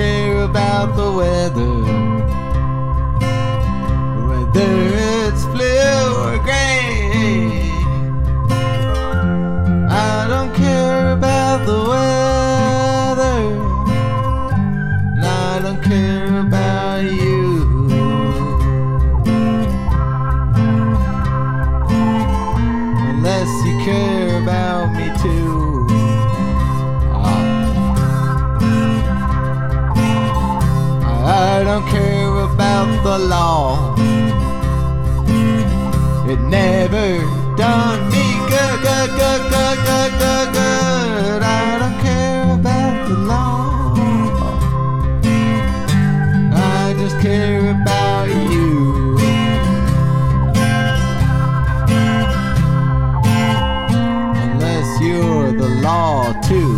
care about the weather, whether it's blue or gray. I don't care about the weather, and I don't care about you. Unless you care about me too. I don't care about the law. It never done me good. I don't care about the law. I just care about you. Unless you're the law too.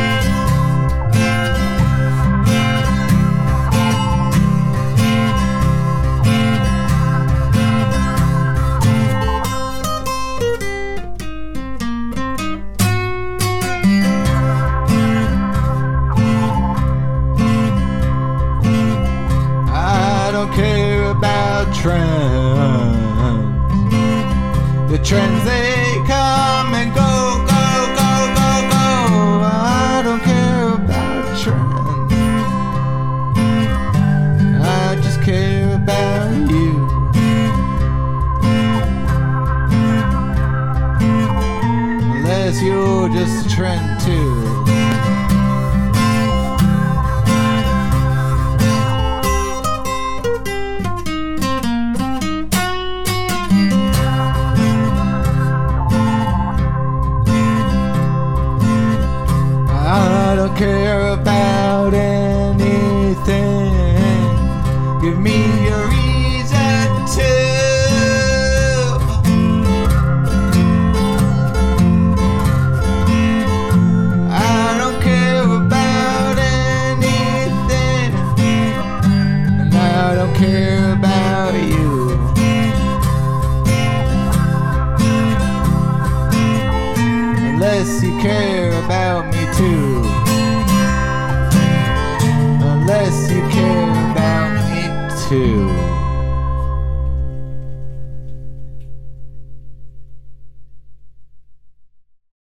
I don't care about trends. The trends, they come and go. I don't care about trends. I just care about you. Unless you're just a trend too. I don't care about